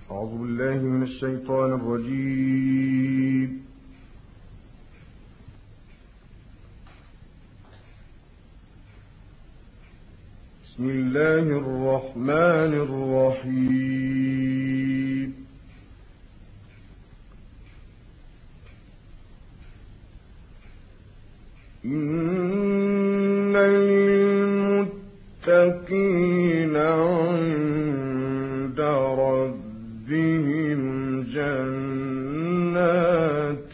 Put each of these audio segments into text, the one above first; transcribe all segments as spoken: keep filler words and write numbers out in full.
أعوذ بالله من الشيطان الرجيم. بسم الله الرحمن الرحيم. إن للمتقين عند ربهم جنات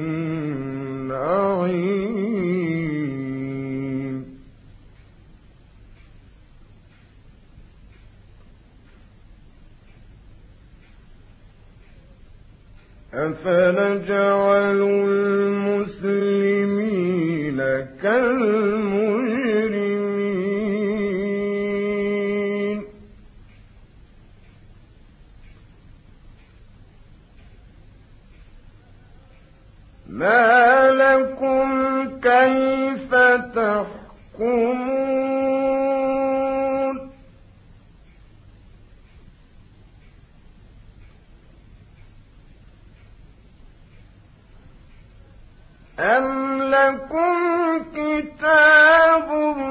النعيم. أفنجعل المسلمين كالمجرمين. ما لكم كيف تحكمون؟ أم لكم كتاب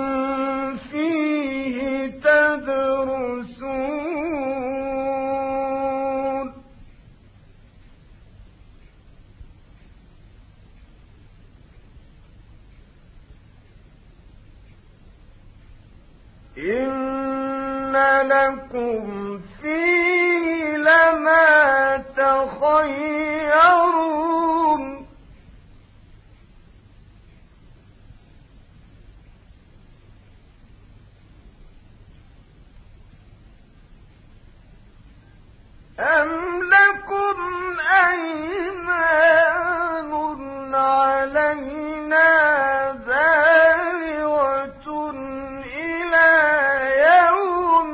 فيه تدرسون؟ إن لكم فيه لما تخيرون. أم لكم أيمان علينا بالغة إلى يوم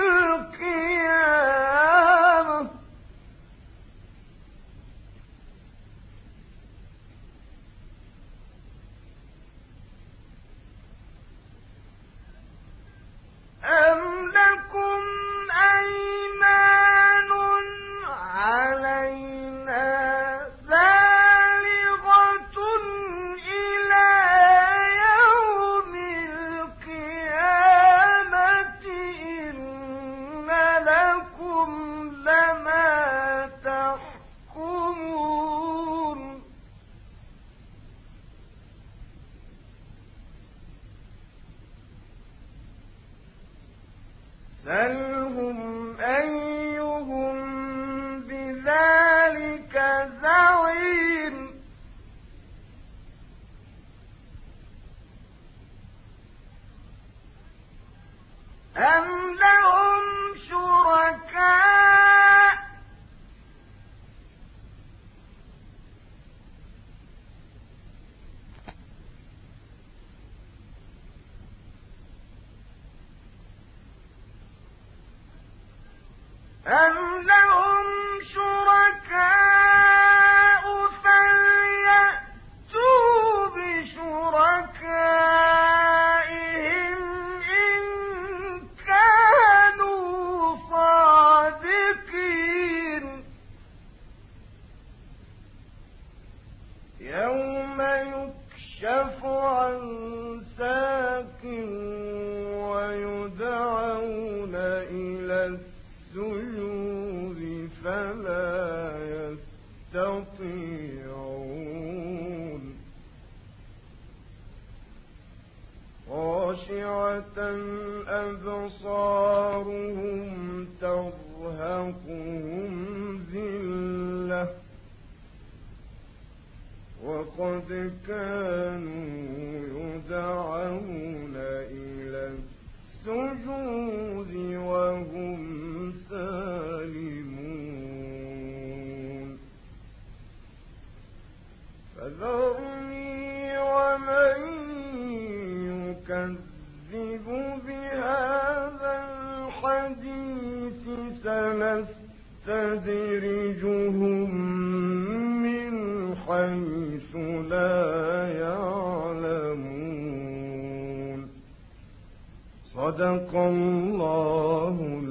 القيامة؟ أم لكم أيمان علينا بالغة إلى يوم القيامة؟ إن لكم لما تحكمون. سلهم أيهم بذلك زعيم. أم لهم شركاء أم لهم شركاء فليأتوا بشركائهم إن كانوا صادقين. يوم يكشف عن ساق ويدعون إلى السجود فلا يستطيعون. خاشعة أبصارهم ترهقهم ذلة وقد كانوا يدعون إلى السجود وهم سالمون. فذرني ومن يكذب بهذا الحديث سنستدرجهم من حيث لا يعلمون. صدق الله